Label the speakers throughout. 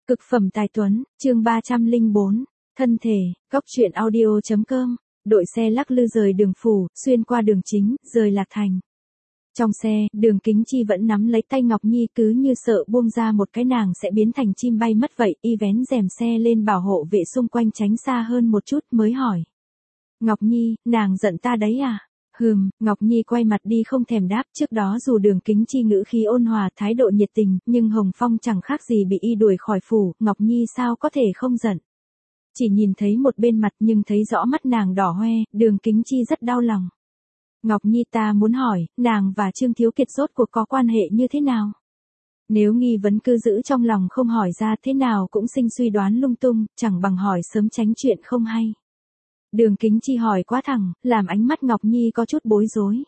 Speaker 1: Cực phẩm tài tuấn, chương 304, thân thể, góc truyện audio.com, đội xe lắc lư rời đường phủ, xuyên qua đường chính, rời Lạc Thành. Trong xe, Đường Kính Chi vẫn nắm lấy tay Ngọc Nhi cứ như sợ buông ra một cái nàng sẽ biến thành chim bay mất vậy, y vén rèm xe lên bảo hộ vệ xung quanh tránh xa hơn một chút mới hỏi. Ngọc Nhi, nàng giận ta đấy à? Ngọc Nhi quay mặt đi không thèm đáp, trước đó dù Đường Kính Chi ngữ khí ôn hòa thái độ nhiệt tình, nhưng Hồng Phong chẳng khác gì bị y đuổi khỏi phủ, Ngọc Nhi sao có thể không giận. Chỉ nhìn thấy một bên mặt nhưng thấy rõ mắt nàng đỏ hoe, Đường Kính Chi rất đau lòng. Ngọc Nhi, ta muốn hỏi, nàng và Trương Thiếu Kiệt rốt cuộc có quan hệ như thế nào? Nếu nghi vấn cứ giữ trong lòng không hỏi ra thế nào cũng sinh suy đoán lung tung, chẳng bằng hỏi sớm tránh chuyện không hay. Đường Kính Chi hỏi quá thẳng, làm ánh mắt Ngọc Nhi có chút bối rối.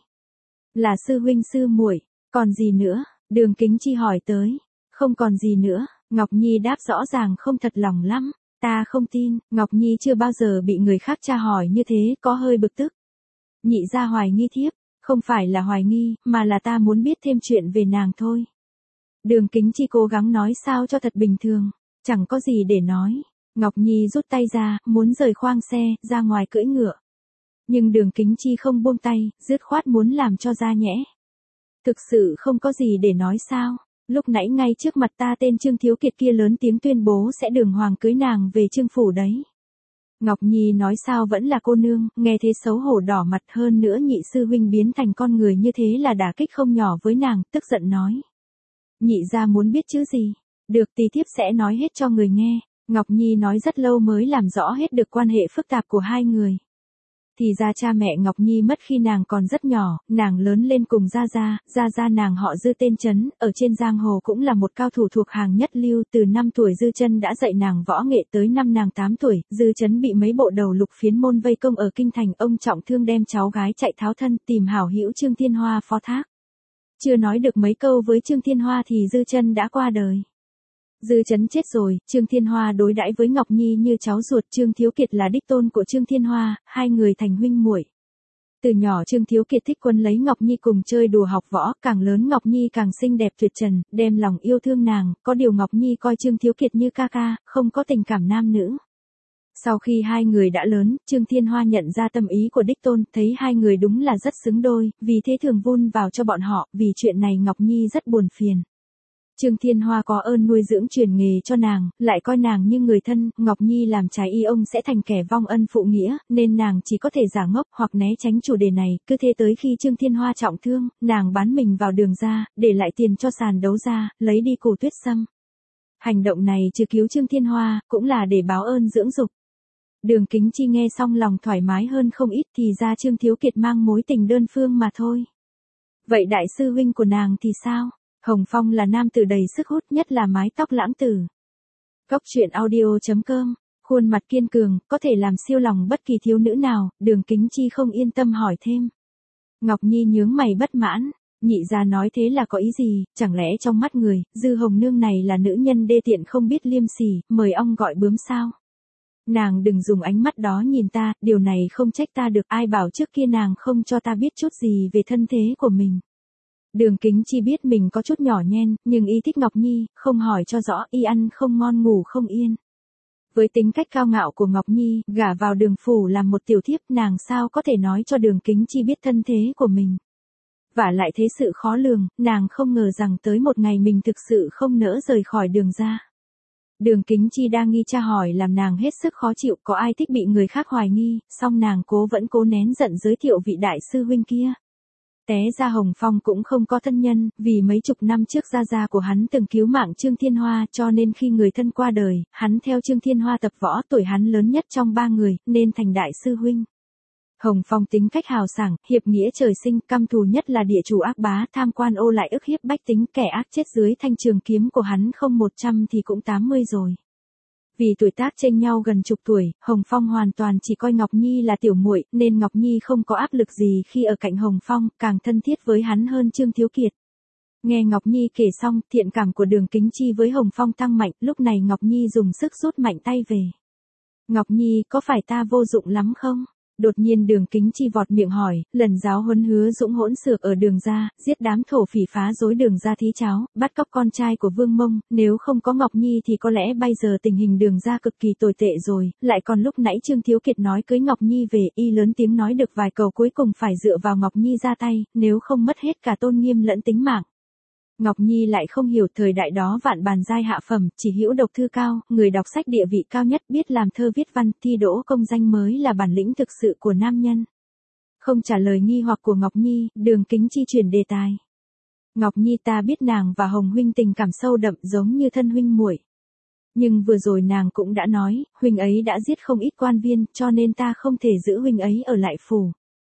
Speaker 1: Là sư huynh sư muội, còn gì nữa? Đường Kính Chi hỏi tới. Không còn gì nữa, Ngọc Nhi đáp rõ ràng không thật lòng lắm. Ta không tin, Ngọc Nhi chưa bao giờ bị người khác tra hỏi như thế, có hơi bực tức. Nhị gia hoài nghi thiếp, không phải là hoài nghi, mà là ta muốn biết thêm chuyện về nàng thôi. Đường Kính Chi cố gắng nói sao cho thật bình thường, chẳng có gì để nói. Ngọc Nhi rút tay ra, muốn rời khoang xe, ra ngoài cưỡi ngựa. Nhưng Đường Kính Chi không buông tay, dứt khoát muốn làm cho ra nhẽ. Thực sự không có gì để nói sao, lúc nãy ngay trước mặt ta tên Trương Thiếu Kiệt kia lớn tiếng tuyên bố sẽ đường hoàng cưới nàng về Trương phủ đấy. Ngọc Nhi nói sao vẫn là cô nương, nghe thế xấu hổ đỏ mặt, hơn nữa nhị sư huynh biến thành con người như thế là đả kích không nhỏ với nàng, tức giận nói. Nhị gia muốn biết chứ gì, được thì thiếp sẽ nói hết cho người nghe. Ngọc Nhi nói rất lâu mới làm rõ hết được quan hệ phức tạp của hai người. Thì ra cha mẹ Ngọc Nhi mất khi nàng còn rất nhỏ, nàng lớn lên cùng Gia nàng họ Dư tên Trấn, ở trên giang hồ cũng là một cao thủ thuộc hàng nhất lưu, từ 5 tuổi Dư Chân đã dạy nàng võ nghệ tới năm nàng 8 tuổi, Dư Trấn bị mấy bộ đầu lục phiến môn vây công ở kinh thành, ông trọng thương đem cháu gái chạy tháo thân, tìm hảo hữu Trương Thiên Hoa phó thác. Chưa nói được mấy câu với Trương Thiên Hoa thì Dư Chân đã qua đời. Dư Trấn chết rồi, Trương Thiên Hoa đối đãi với Ngọc Nhi như cháu ruột, Trương Thiếu Kiệt là đích tôn của Trương Thiên Hoa, hai người thành huynh muội. Từ nhỏ Trương Thiếu Kiệt thích quấn lấy Ngọc Nhi cùng chơi đùa học võ, càng lớn Ngọc Nhi càng xinh đẹp tuyệt trần, đem lòng yêu thương nàng, có điều Ngọc Nhi coi Trương Thiếu Kiệt như ca ca, không có tình cảm nam nữ. Sau khi hai người đã lớn, Trương Thiên Hoa nhận ra tâm ý của đích tôn, thấy hai người đúng là rất xứng đôi, vì thế thường vun vào cho bọn họ, vì chuyện này Ngọc Nhi rất buồn phiền. Trương Thiên Hoa có ơn nuôi dưỡng truyền nghề cho nàng, lại coi nàng như người thân, Ngọc Nhi làm trái y ông sẽ thành kẻ vong ân phụ nghĩa, nên nàng chỉ có thể giả ngốc hoặc né tránh chủ đề này, cứ thế tới khi Trương Thiên Hoa trọng thương, nàng bán mình vào Đường gia, để lại tiền cho sàn đấu giá, lấy đi củ tuyết sâm. Hành động này trừ cứu Trương Thiên Hoa, cũng là để báo ơn dưỡng dục. Đường Kính Chi nghe xong lòng thoải mái hơn không ít, thì ra Trương Thiếu Kiệt mang mối tình đơn phương mà thôi. Vậy đại sư huynh của nàng thì sao? Hồng Phong là nam tử đầy sức hút, nhất là mái tóc lãng tử. Góc truyện audio.com, khuôn mặt kiên cường, có thể làm siêu lòng bất kỳ thiếu nữ nào, Đường Kính Chi không yên tâm hỏi thêm. Ngọc Nhi nhướng mày bất mãn, nhị gia nói thế là có ý gì, chẳng lẽ trong mắt người, Dư Hồng Nương này là nữ nhân đê tiện không biết liêm sỉ, mời ong gọi bướm sao? Nàng đừng dùng ánh mắt đó nhìn ta, điều này không trách ta được, ai bảo trước kia nàng không cho ta biết chút gì về thân thế của mình. Đường Kính Chi biết mình có chút nhỏ nhen, nhưng y thích Ngọc Nhi, không hỏi cho rõ, y ăn không ngon ngủ không yên. Với tính cách cao ngạo của Ngọc Nhi, gả vào Đường phủ làm một tiểu thiếp, nàng sao có thể nói cho Đường Kính Chi biết thân thế của mình. Vả lại thế sự khó lường, nàng không ngờ rằng tới một ngày mình thực sự không nỡ rời khỏi Đường gia. Đường Kính Chi đang nghi tra hỏi làm nàng hết sức khó chịu, có ai thích bị người khác hoài nghi, song nàng vẫn cố nén giận giới thiệu vị đại sư huynh kia. Té ra Hồng Phong cũng không có thân nhân, vì mấy chục năm trước gia của hắn từng cứu mạng Trương Thiên Hoa, cho nên khi người thân qua đời, hắn theo Trương Thiên Hoa tập võ, tuổi hắn lớn nhất trong ba người, nên thành đại sư huynh. Hồng Phong tính cách hào sảng, hiệp nghĩa trời sinh, căm thù nhất là địa chủ ác bá, tham quan ô lại ức hiếp bách tính, kẻ ác chết dưới thanh trường kiếm của hắn không 100 thì cũng 80 rồi. Vì tuổi tác chênh nhau gần chục tuổi, Hồng Phong hoàn toàn chỉ coi Ngọc Nhi là tiểu muội, nên Ngọc Nhi không có áp lực gì khi ở cạnh Hồng Phong, càng thân thiết với hắn hơn Trương Thiếu Kiệt. Nghe Ngọc Nhi kể xong, thiện cảm của Đường Kính Chi với Hồng Phong tăng mạnh, lúc này Ngọc Nhi dùng sức rút mạnh tay về. Ngọc Nhi, có phải ta vô dụng lắm không? Đột nhiên Đường Kính Chi vọt miệng hỏi, lần giáo huấn Hứa Dũng hỗn xược ở Đường gia, giết đám thổ phỉ phá rối Đường gia thí cháo, bắt cóc con trai của Vương Mông, nếu không có Ngọc Nhi thì có lẽ bây giờ tình hình Đường gia cực kỳ tồi tệ rồi, lại còn lúc nãy Trương Thiếu Kiệt nói cưới Ngọc Nhi về, y lớn tiếng nói được vài câu cuối cùng phải dựa vào Ngọc Nhi ra tay, nếu không mất hết cả tôn nghiêm lẫn tính mạng. Ngọc Nhi lại không hiểu thời đại đó vạn bàn giai hạ phẩm, chỉ hữu độc thư cao, người đọc sách địa vị cao nhất, biết làm thơ viết văn, thi đỗ công danh mới là bản lĩnh thực sự của nam nhân. Không trả lời nghi hoặc của Ngọc Nhi, Đường Kính Chi chuyển đề tài. Ngọc Nhi, ta biết nàng và Hồng huynh tình cảm sâu đậm giống như thân huynh muội. Nhưng vừa rồi nàng cũng đã nói, huynh ấy đã giết không ít quan viên, cho nên ta không thể giữ huynh ấy ở lại phủ.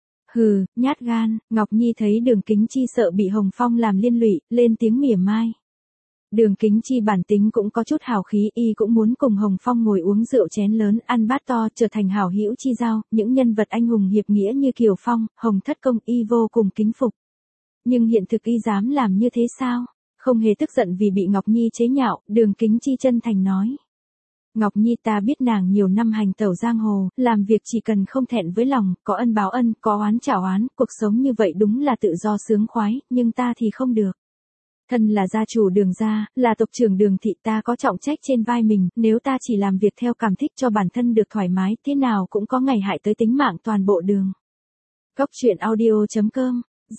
Speaker 1: Hừ, nhát gan. Ngọc Nhi thấy Đường Kính Chi sợ bị Hồng Phong làm liên lụy, lên tiếng mỉa mai. Đường Kính Chi bản tính cũng có chút hào khí, y cũng muốn cùng Hồng Phong ngồi uống rượu chén lớn, ăn bát to, trở thành hảo hữu chi giao, những nhân vật anh hùng hiệp nghĩa như Kiều Phong, Hồng Thất Công y vô cùng kính phục. Nhưng hiện thực y dám làm như thế sao? Không hề tức giận vì bị Ngọc Nhi chế nhạo, Đường Kính Chi chân thành nói. Ngọc Nhi, ta biết nàng nhiều năm hành tẩu giang hồ, làm việc chỉ cần không thẹn với lòng, có ân báo ân, có oán trả oán, cuộc sống như vậy đúng là tự do sướng khoái, nhưng ta thì không được. Thân là gia chủ Đường gia, là tộc trưởng Đường thị, ta có trọng trách trên vai mình, nếu ta chỉ làm việc theo cảm thích cho bản thân được thoải mái, thế nào cũng có ngày hại tới tính mạng toàn bộ Đường. Góc truyện audio.com.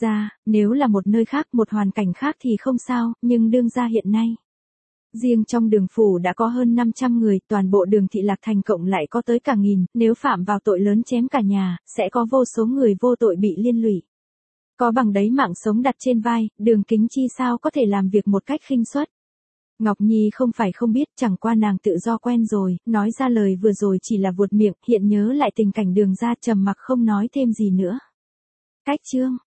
Speaker 1: Nếu là một nơi khác, một hoàn cảnh khác thì không sao, nhưng Đường gia hiện nay. Riêng trong Đường phủ đã có hơn 500 người, toàn bộ Đường thị Lạc Thành cộng lại có tới cả nghìn, nếu phạm vào tội lớn chém cả nhà, sẽ có vô số người vô tội bị liên lụy. Có bằng đấy mạng sống đặt trên vai, Đường Kính Chi sao có thể làm việc một cách khinh suất. Ngọc Nhi không phải không biết, chẳng qua nàng tự do quen rồi, nói ra lời vừa rồi chỉ là vuột miệng, hiện nhớ lại tình cảnh Đường gia trầm mặc không nói thêm gì nữa. Cách chương